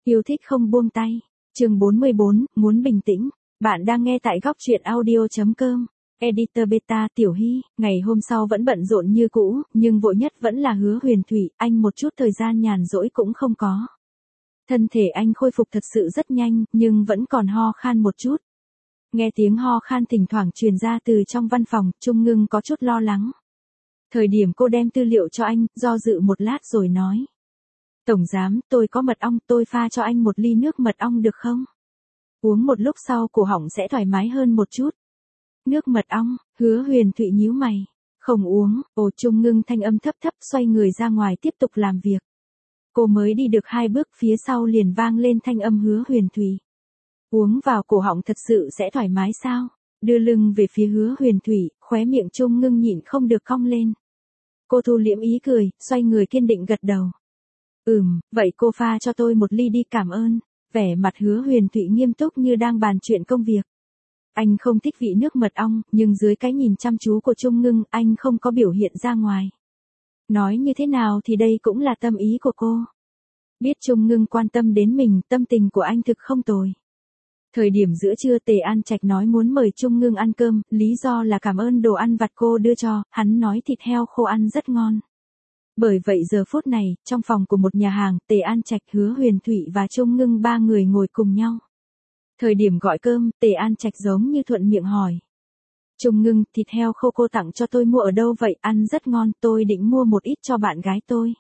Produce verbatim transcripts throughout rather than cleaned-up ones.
Yêu thích không buông tay. Chương bốn mươi bốn, muốn bình tĩnh. Bạn đang nghe tại góc truyện audio chấm com. Editor Beta Tiểu Hy, ngày hôm sau vẫn bận rộn như cũ, nhưng vội nhất vẫn là Hứa Huyền Thủy, anh một chút thời gian nhàn rỗi cũng không có. Thân thể anh khôi phục thật sự rất nhanh, nhưng vẫn còn ho khan một chút. Nghe tiếng ho khan thỉnh thoảng truyền ra từ trong văn phòng, Trung Ngưng có chút lo lắng. Thời điểm cô đem tư liệu cho anh, do dự một lát rồi nói. Tổng giám, tôi có mật ong, tôi pha cho anh một ly nước mật ong được không? Uống một lúc sau cổ họng sẽ thoải mái hơn một chút. Nước mật ong, Hứa Huyền Thụy nhíu mày. Không uống, ồ Trung Ngưng thanh âm thấp thấp xoay người ra ngoài tiếp tục làm việc. Cô mới đi được hai bước phía sau liền vang lên thanh âm Hứa Huyền Thụy. Uống vào cổ họng thật sự sẽ thoải mái sao? Đưa lưng về phía Hứa Huyền Thụy, khóe miệng Trung Ngưng nhịn không được cong lên. Cô thu liễm ý cười, xoay người kiên định gật đầu. Ừm, vậy cô pha cho tôi một ly đi cảm ơn. Vẻ mặt Hứa Huyền Thụy nghiêm túc như đang bàn chuyện công việc. Anh không thích vị nước mật ong, nhưng dưới cái nhìn chăm chú của Trung Ngưng, anh không có biểu hiện ra ngoài. Nói như thế nào thì đây cũng là tâm ý của cô. Biết Trung Ngưng quan tâm đến mình, tâm tình của anh thực không tồi. Thời điểm giữa trưa Tề An Trạch nói muốn mời Trung Ngưng ăn cơm, lý do là cảm ơn đồ ăn vặt cô đưa cho, hắn nói thịt heo khô ăn rất ngon. Bởi vậy giờ phút này, trong phòng của một nhà hàng, Tề An Trạch, Hứa Huyền Thụy và Trung Ngưng ba người ngồi cùng nhau. Thời điểm gọi cơm, Tề An Trạch giống như thuận miệng hỏi. Trung Ngưng, thịt heo khô cô tặng cho tôi mua ở đâu vậy, ăn rất ngon, tôi định mua một ít cho bạn gái tôi.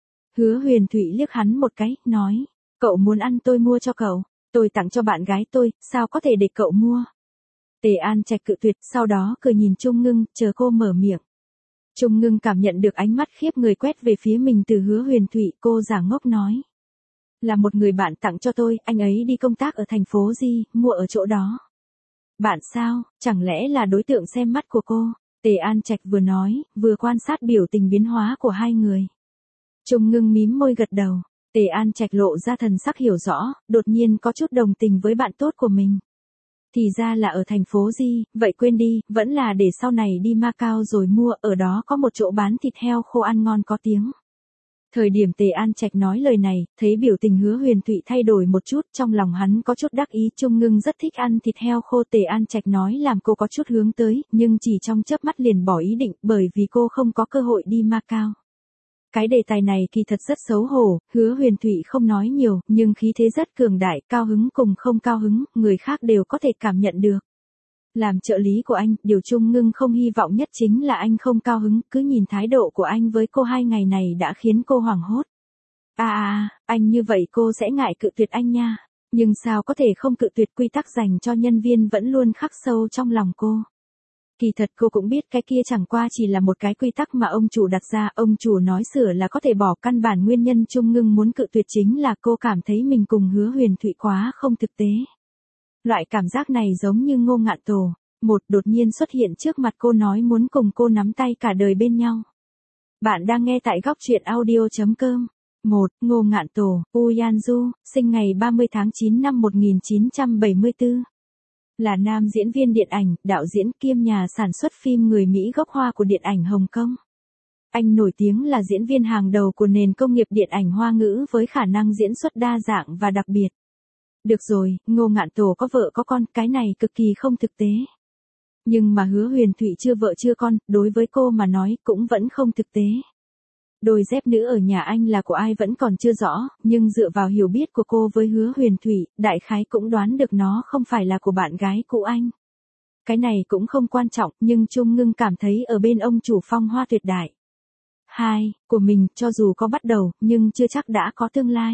Hứa Huyền Thụy liếc hắn một cái, nói, cậu muốn ăn tôi mua cho cậu, tôi tặng cho bạn gái tôi, sao có thể để cậu mua. Tề An Trạch cự tuyệt, sau đó cười nhìn Trung Ngưng, chờ cô mở miệng. Trung Ngưng cảm nhận được ánh mắt khiếp người quét về phía mình từ Hứa Huyền Thụy, cô giả ngốc nói. Là một người bạn tặng cho tôi, anh ấy đi công tác ở thành phố Di, mua ở chỗ đó. Bạn sao, chẳng lẽ là đối tượng xem mắt của cô? Tề An Trạch vừa nói, vừa quan sát biểu tình biến hóa của hai người. Trung Ngưng mím môi gật đầu, Tề An Trạch lộ ra thần sắc hiểu rõ, đột nhiên có chút đồng tình với bạn tốt của mình. Thì ra là ở thành phố Di, vậy quên đi, vẫn là để sau này đi Macau rồi mua, ở đó có một chỗ bán thịt heo khô ăn ngon có tiếng. Thời điểm Tề An Trạch nói lời này, thấy biểu tình Hứa Huyền Thụy thay đổi một chút, trong lòng hắn có chút đắc ý. Trung Ngưng rất thích ăn thịt heo khô, Tề An Trạch nói làm cô có chút hướng tới, nhưng chỉ trong chớp mắt liền bỏ ý định, bởi vì cô không có cơ hội đi Macau. Cái đề tài này kỳ thật rất xấu hổ, Hứa Huyền Thụy không nói nhiều, nhưng khí thế rất cường đại, cao hứng cùng không cao hứng, người khác đều có thể cảm nhận được. Làm trợ lý của anh, điều Trung Ngưng không hy vọng nhất chính là anh không cao hứng, cứ nhìn thái độ của anh với cô hai ngày này đã khiến cô hoảng hốt. À à, anh như vậy cô sẽ ngại cự tuyệt anh nha, nhưng sao có thể không cự tuyệt, quy tắc dành cho nhân viên vẫn luôn khắc sâu trong lòng cô. Kỳ thật cô cũng biết cái kia chẳng qua chỉ là một cái quy tắc mà ông chủ đặt ra, ông chủ nói sửa là có thể bỏ, căn bản nguyên nhân Trung Ngưng muốn cự tuyệt chính là cô cảm thấy mình cùng Hứa Huyền Thụy quá không thực tế. Loại cảm giác này giống như Ngô Ngạn Tổ, một đột nhiên xuất hiện trước mặt cô nói muốn cùng cô nắm tay cả đời bên nhau. Bạn đang nghe tại góc truyện audio chấm com. một. Ngô Ngạn Tổ, U Yan Du, sinh ngày ba mươi tháng chín năm một nghìn chín trăm bảy mươi tư. Là nam diễn viên điện ảnh, đạo diễn kiêm nhà sản xuất phim người Mỹ gốc Hoa của điện ảnh Hồng Kông. Anh nổi tiếng là diễn viên hàng đầu của nền công nghiệp điện ảnh Hoa ngữ với khả năng diễn xuất đa dạng và đặc biệt. Được rồi, Ngô Ngạn Tổ có vợ có con, cái này cực kỳ không thực tế. Nhưng mà Hứa Huyền Thụy chưa vợ chưa con, đối với cô mà nói cũng vẫn không thực tế. Đôi dép nữ ở nhà anh là của ai vẫn còn chưa rõ, nhưng dựa vào hiểu biết của cô với Hứa Huyền Thụy, đại khái cũng đoán được nó không phải là của bạn gái cũ anh. Cái này cũng không quan trọng, nhưng Trung Ngưng cảm thấy ở bên ông chủ phong hoa tuyệt đại. Hai, của mình, cho dù có bắt đầu, nhưng chưa chắc đã có tương lai.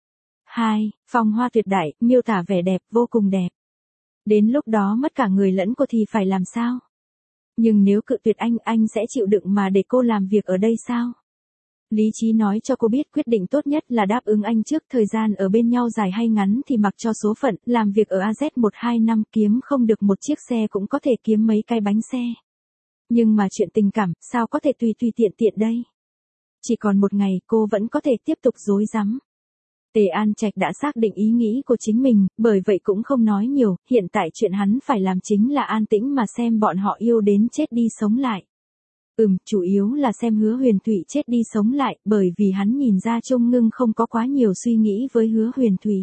Hai, phong hoa tuyệt đại, miêu tả vẻ đẹp, vô cùng đẹp. Đến lúc đó mất cả người lẫn cô thì phải làm sao? Nhưng nếu cự tuyệt anh, anh sẽ chịu đựng mà để cô làm việc ở đây sao? Lý trí nói cho cô biết quyết định tốt nhất là đáp ứng anh trước, thời gian ở bên nhau dài hay ngắn thì mặc cho số phận, làm việc ở a zét một hai năm kiếm không được một chiếc xe cũng có thể kiếm mấy cái bánh xe. Nhưng mà chuyện tình cảm, sao có thể tùy tùy tiện tiện đây? Chỉ còn một ngày cô vẫn có thể tiếp tục dối rắm. Tề An Trạch đã xác định ý nghĩ của chính mình, bởi vậy cũng không nói nhiều, hiện tại chuyện hắn phải làm chính là an tĩnh mà xem bọn họ yêu đến chết đi sống lại. Ừm, chủ yếu là xem Hứa Huyền Thụy chết đi sống lại, bởi vì hắn nhìn ra Trung Ngưng không có quá nhiều suy nghĩ với Hứa Huyền Thụy.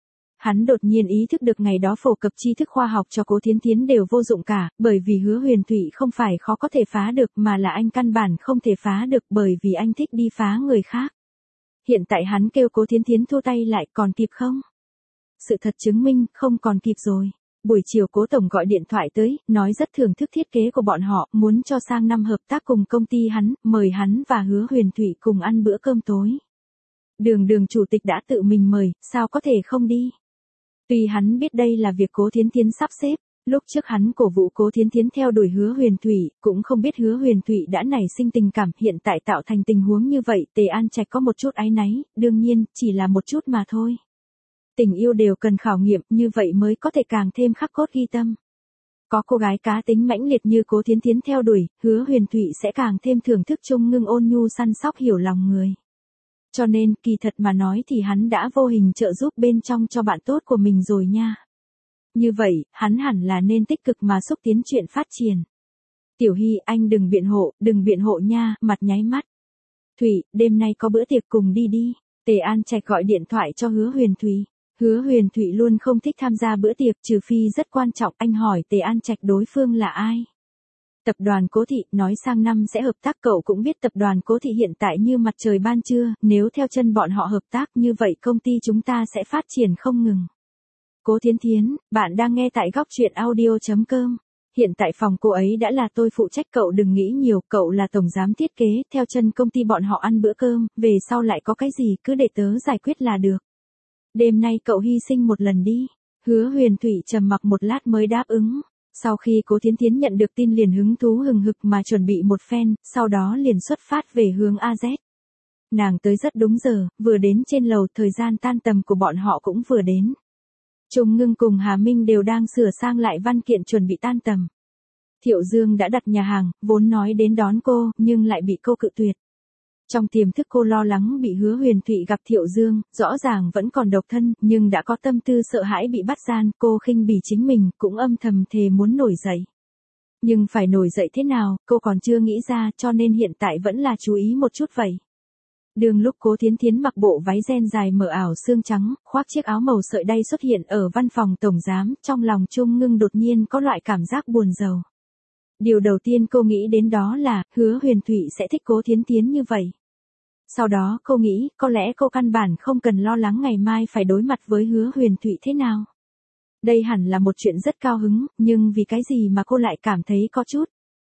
Hắn đột nhiên ý thức được ngày đó phổ cập tri thức khoa học cho Cố Thiến Thiến đều vô dụng cả, bởi vì Hứa Huyền Thụy không phải khó có thể phá được mà là anh căn bản không thể phá được bởi vì anh thích đi phá người khác. Hiện tại hắn kêu Cố Thiến Thiến thu tay lại còn kịp không? Sự thật chứng minh không còn kịp rồi. Buổi chiều Cố Tổng gọi điện thoại tới, nói rất thưởng thức thiết kế của bọn họ, muốn cho sang năm hợp tác cùng công ty hắn, mời hắn và Hứa Huyền Thụy cùng ăn bữa cơm tối. Đường Đường chủ tịch đã tự mình mời, sao có thể không đi? Tuy hắn biết đây là việc Cố Thiến Thiến sắp xếp, lúc trước hắn cổ vũ Cố Thiến Thiến theo đuổi Hứa Huyền Thụy, cũng không biết Hứa Huyền Thụy đã nảy sinh tình cảm, hiện tại tạo thành tình huống như vậy, Tề An Trạch có một chút áy náy, đương nhiên, chỉ là một chút mà thôi. Tình yêu đều cần khảo nghiệm, như vậy mới có thể càng thêm khắc cốt ghi tâm. Có cô gái cá tính mãnh liệt như Cố Thiến Thiến theo đuổi, Hứa Huyền Thụy sẽ càng thêm thưởng thức Trung Ngưng ôn nhu săn sóc hiểu lòng người. Cho nên, kỳ thật mà nói thì hắn đã vô hình trợ giúp bên trong cho bạn tốt của mình rồi nha. Như vậy, hắn hẳn là nên tích cực mà xúc tiến chuyện phát triển. Tiểu Hy, anh đừng biện hộ, đừng biện hộ nha, mặt nháy mắt. Thủy, đêm nay có bữa tiệc cùng đi đi. Tề An Trạch gọi điện thoại cho Hứa Huyền Thụy. Hứa Huyền Thụy luôn không thích tham gia bữa tiệc, trừ phi rất quan trọng. Anh hỏi Tề An Trạch đối phương là ai? Tập đoàn Cố Thị, nói sang năm sẽ hợp tác, cậu cũng biết tập đoàn Cố Thị hiện tại như mặt trời ban trưa, nếu theo chân bọn họ hợp tác như vậy công ty chúng ta sẽ phát triển không ngừng. Cố Thiến Thiến, bạn đang nghe tại góc truyện audio chấm com. Hiện tại phòng cô ấy đã là tôi phụ trách, cậu đừng nghĩ nhiều, cậu là tổng giám thiết kế, theo chân công ty bọn họ ăn bữa cơm, về sau lại có cái gì cứ để tớ giải quyết là được. Đêm nay cậu hy sinh một lần đi. Hứa Huyền Thụy trầm mặc một lát mới đáp ứng. Sau khi Cố Thiến Thiến nhận được tin liền hứng thú hừng hực mà chuẩn bị một phen, sau đó liền xuất phát về hướng a dét. Nàng tới rất đúng giờ, vừa đến trên lầu, thời gian tan tầm của bọn họ cũng vừa đến. Trung Ngưng cùng Hà Minh đều đang sửa sang lại văn kiện chuẩn bị tan tầm. Thiệu Dương đã đặt nhà hàng, vốn nói đến đón cô, nhưng lại bị cô cự tuyệt. Trong tiềm thức cô lo lắng bị Hứa Huyền Thụy gặp Thiệu Dương, rõ ràng vẫn còn độc thân, nhưng đã có tâm tư sợ hãi bị bắt gian, cô khinh bỉ chính mình, cũng âm thầm thề muốn nổi dậy. Nhưng phải nổi dậy thế nào, cô còn chưa nghĩ ra, cho nên hiện tại vẫn là chú ý một chút vậy. Đường lúc Cố Thiến Thiến mặc bộ váy ren dài mờ ảo xương trắng, khoác chiếc áo màu sợi đay xuất hiện ở văn phòng tổng giám, trong lòng Trung Ngưng đột nhiên có loại cảm giác buồn rầu. Điều đầu tiên cô nghĩ đến đó là, Hứa Huyền Thụy sẽ thích Cố Thiến Thiến như vậy. Sau đó cô nghĩ, có lẽ cô căn bản không cần lo lắng ngày mai phải đối mặt với Hứa Huyền Thụy thế nào. Đây hẳn là một chuyện rất cao hứng, nhưng vì cái gì mà cô lại cảm thấy có chút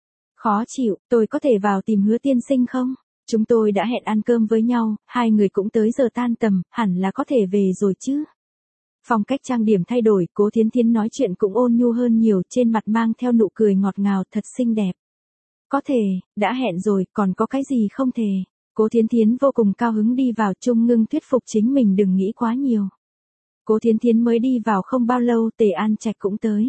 khó chịu. Tôi có thể vào tìm Hứa tiên sinh không? Chúng tôi đã hẹn ăn cơm với nhau, hai người cũng tới giờ tan tầm, hẳn là có thể về rồi chứ. Phong cách trang điểm thay đổi, Cố Thiến Thiến nói chuyện cũng ôn nhu hơn nhiều, trên mặt mang theo nụ cười ngọt ngào, thật xinh đẹp. Có thể, đã hẹn rồi, còn có cái gì không thể. Cố Thiến Thiến vô cùng cao hứng đi vào, Trung Ngưng thuyết phục chính mình đừng nghĩ quá nhiều. Cố Thiến Thiến mới đi vào không bao lâu, Tề An Trạch cũng tới.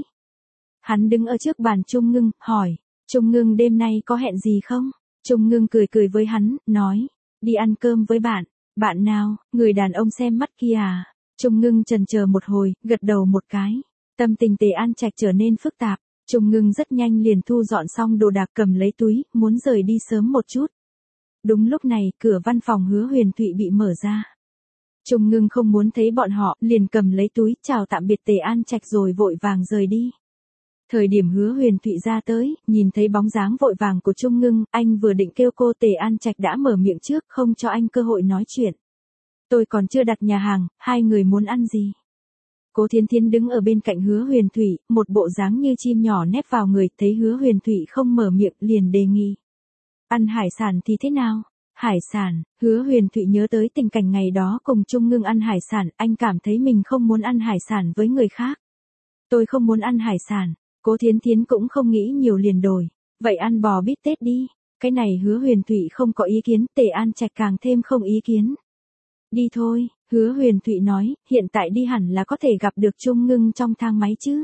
Hắn đứng ở trước bàn Trung Ngưng, hỏi, Trung Ngưng đêm nay có hẹn gì không? Trung Ngưng cười cười với hắn, nói, đi ăn cơm với bạn. Bạn nào? Người đàn ông xem mắt kia à? Trung Ngưng chần chờ một hồi, gật đầu một cái. Tâm tình Tề An Trạch trở nên phức tạp. Trung Ngưng rất nhanh liền thu dọn xong đồ đạc, cầm lấy túi, muốn rời đi sớm một chút. Đúng lúc này, cửa văn phòng Hứa Huyền Thụy bị mở ra. Trung Ngưng không muốn thấy bọn họ, liền cầm lấy túi, chào tạm biệt Tề An Trạch rồi vội vàng rời đi. Thời điểm Hứa Huyền Thụy ra tới, nhìn thấy bóng dáng vội vàng của Trung Ngưng, anh vừa định kêu cô, Tề An Trạch đã mở miệng trước, không cho anh cơ hội nói chuyện. Tôi còn chưa đặt nhà hàng, hai người muốn ăn gì? Cố Thiến Thiến đứng ở bên cạnh Hứa Huyền Thụy, một bộ dáng như chim nhỏ nép vào người, thấy Hứa Huyền Thụy không mở miệng, liền đề nghị. Ăn hải sản thì thế nào? Hải sản, Hứa Huyền Thụy nhớ tới tình cảnh ngày đó cùng Trung Ngưng ăn hải sản, anh cảm thấy mình không muốn ăn hải sản với người khác. Tôi không muốn ăn hải sản. Cố Thiến Thiến cũng không nghĩ nhiều liền đổi. Vậy ăn bò bít tết đi. Cái này Hứa Huyền Thụy không có ý kiến, Tề An Trạch càng thêm không ý kiến. Đi thôi, Hứa Huyền Thụy nói, hiện tại đi hẳn là có thể gặp được Trung Ngưng trong thang máy chứ.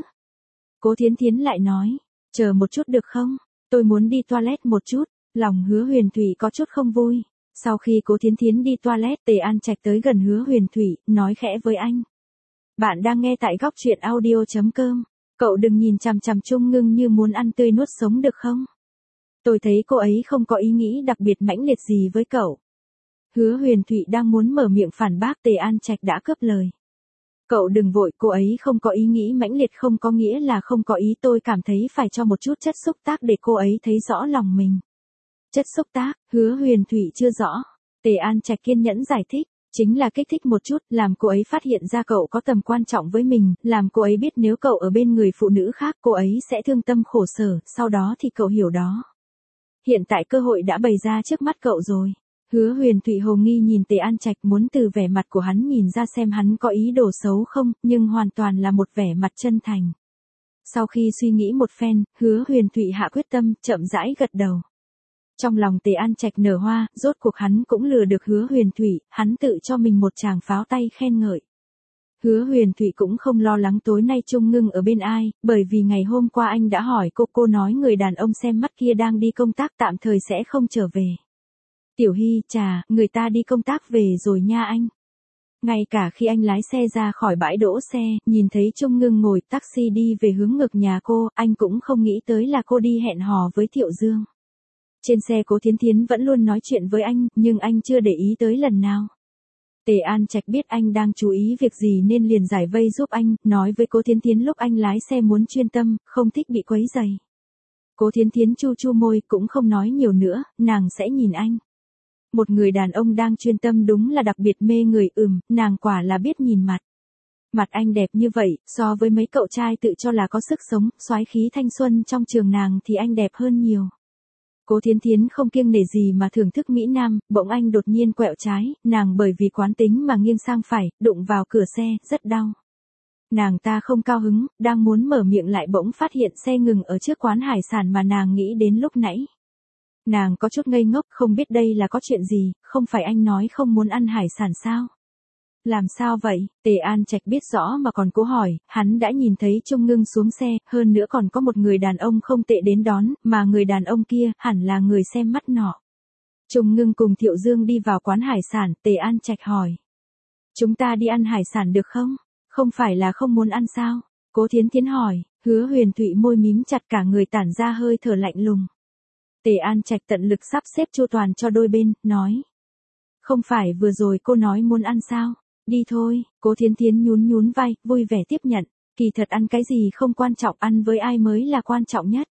Cố Thiến Thiến lại nói, chờ một chút được không? Tôi muốn đi toilet một chút. Lòng Hứa Huyền Thụy có chút không vui. Sau khi Cố Thiến Thiến đi toilet, Tề An Trạch tới gần Hứa Huyền Thụy, nói khẽ với anh. Bạn đang nghe tại góc truyện audio chấm com. Cậu đừng nhìn chằm chằm Trung Ngưng như muốn ăn tươi nuốt sống được không? Tôi thấy cô ấy không có ý nghĩ đặc biệt mãnh liệt gì với cậu. Hứa Huyền Thụy đang muốn mở miệng phản bác, Tề An Trạch đã cướp lời. Cậu đừng vội, cô ấy không có ý nghĩ mãnh liệt không có nghĩa là không có ý, tôi cảm thấy phải cho một chút chất xúc tác để cô ấy thấy rõ lòng mình. Chất xúc tác, Hứa Huyền Thụy chưa rõ. Tề An Trạch kiên nhẫn giải thích, chính là kích thích một chút, làm cô ấy phát hiện ra cậu có tầm quan trọng với mình, làm cô ấy biết nếu cậu ở bên người phụ nữ khác cô ấy sẽ thương tâm khổ sở, sau đó thì cậu hiểu đó. Hiện tại cơ hội đã bày ra trước mắt cậu rồi. Hứa Huyền Thụy hồ nghi nhìn Tề An Trạch, muốn từ vẻ mặt của hắn nhìn ra xem hắn có ý đồ xấu không, nhưng hoàn toàn là một vẻ mặt chân thành. Sau khi suy nghĩ một phen, Hứa Huyền Thụy hạ quyết tâm, chậm rãi gật đầu. Trong lòng Tề An Trạch nở hoa, rốt cuộc hắn cũng lừa được Hứa Huyền Thụy, hắn tự cho mình một tràng pháo tay khen ngợi. Hứa Huyền Thụy cũng không lo lắng tối nay Trung Ngưng ở bên ai, bởi vì ngày hôm qua anh đã hỏi cô, cô nói người đàn ông xem mắt kia đang đi công tác tạm thời sẽ không trở về. Tiểu Hy, chà, người ta đi công tác về rồi nha anh. Ngay cả khi anh lái xe ra khỏi bãi đỗ xe, nhìn thấy Trung Ngưng ngồi taxi đi về hướng ngược nhà cô, anh cũng không nghĩ tới là cô đi hẹn hò với Thiệu Dương. Trên xe Cố Thiến Thiến vẫn luôn nói chuyện với anh, nhưng anh chưa để ý tới lần nào. Tề An Trạch biết anh đang chú ý việc gì nên liền giải vây giúp anh, nói với Cố Thiến Thiến lúc anh lái xe muốn chuyên tâm, không thích bị quấy rầy. Cố Thiến Thiến chu chu môi, cũng không nói nhiều nữa, nàng sẽ nhìn anh. Một người đàn ông đang chuyên tâm đúng là đặc biệt mê người, ừm, nàng quả là biết nhìn mặt. Mặt anh đẹp như vậy, so với mấy cậu trai tự cho là có sức sống, soái khí thanh xuân trong trường nàng thì anh đẹp hơn nhiều. Cố Thiến Thiến không kiêng nể gì mà thưởng thức Mỹ Nam, bỗng anh đột nhiên quẹo trái, nàng bởi vì quán tính mà nghiêng sang phải, đụng vào cửa xe, rất đau. Nàng ta không cao hứng, đang muốn mở miệng lại bỗng phát hiện xe ngừng ở trước quán hải sản mà nàng nghĩ đến lúc nãy. Nàng có chút ngây ngốc, không biết đây là có chuyện gì, không phải anh nói không muốn ăn hải sản sao? Làm sao vậy? Tề An Trạch biết rõ mà còn cố hỏi, hắn đã nhìn thấy Trung Ngưng xuống xe, hơn nữa còn có một người đàn ông không tệ đến đón, mà người đàn ông kia, hẳn là người xem mắt nọ. Trung Ngưng cùng Thiệu Dương đi vào quán hải sản, Tề An Trạch hỏi. Chúng ta đi ăn hải sản được không? Không phải là không muốn ăn sao? Cố Thiến Thiến hỏi, Hứa Huyền Thụy môi mím chặt cả người tản ra hơi thở lạnh lùng. Tề An Trạch tận lực sắp xếp chu toàn cho đôi bên, nói. Không phải vừa rồi cô nói muốn ăn sao? Đi thôi, Cố Thiến Thiến nhún nhún vai, vui vẻ tiếp nhận. Kỳ thật ăn cái gì không quan trọng, ăn với ai mới là quan trọng nhất.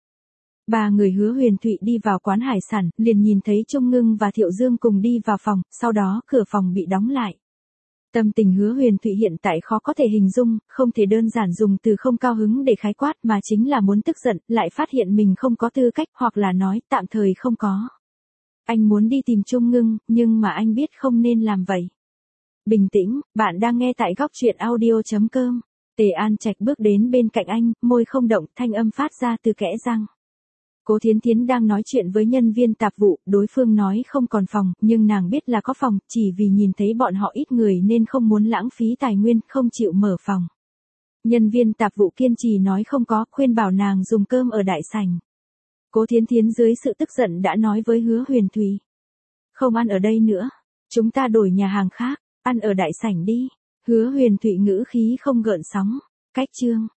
Ba người Hứa Huyền Thụy đi vào quán hải sản, liền nhìn thấy Trung Ngưng và Thiệu Dương cùng đi vào phòng, sau đó cửa phòng bị đóng lại. Tâm tình Hứa Huyền Thụy hiện tại khó có thể hình dung, không thể đơn giản dùng từ không cao hứng để khái quát mà chính là muốn tức giận, lại phát hiện mình không có tư cách hoặc là nói tạm thời không có. Anh muốn đi tìm Trung Ngưng, nhưng mà anh biết không nên làm vậy. Bình tĩnh, bạn đang nghe tại góc truyện audio chấm com. Tề An Trạch bước đến bên cạnh anh, môi không động, thanh âm phát ra từ kẽ răng. Cố Thiến Thiến đang nói chuyện với nhân viên tạp vụ, đối phương nói không còn phòng, nhưng nàng biết là có phòng, chỉ vì nhìn thấy bọn họ ít người nên không muốn lãng phí tài nguyên, không chịu mở phòng. Nhân viên tạp vụ kiên trì nói không có, khuyên bảo nàng dùng cơm ở đại sảnh. Cố Thiến Thiến dưới sự tức giận đã nói với Hứa Huyền Thụy. Không ăn ở đây nữa, chúng ta đổi nhà hàng khác, ăn ở đại sảnh đi. Hứa Huyền Thụy ngữ khí không gợn sóng. Cách chương.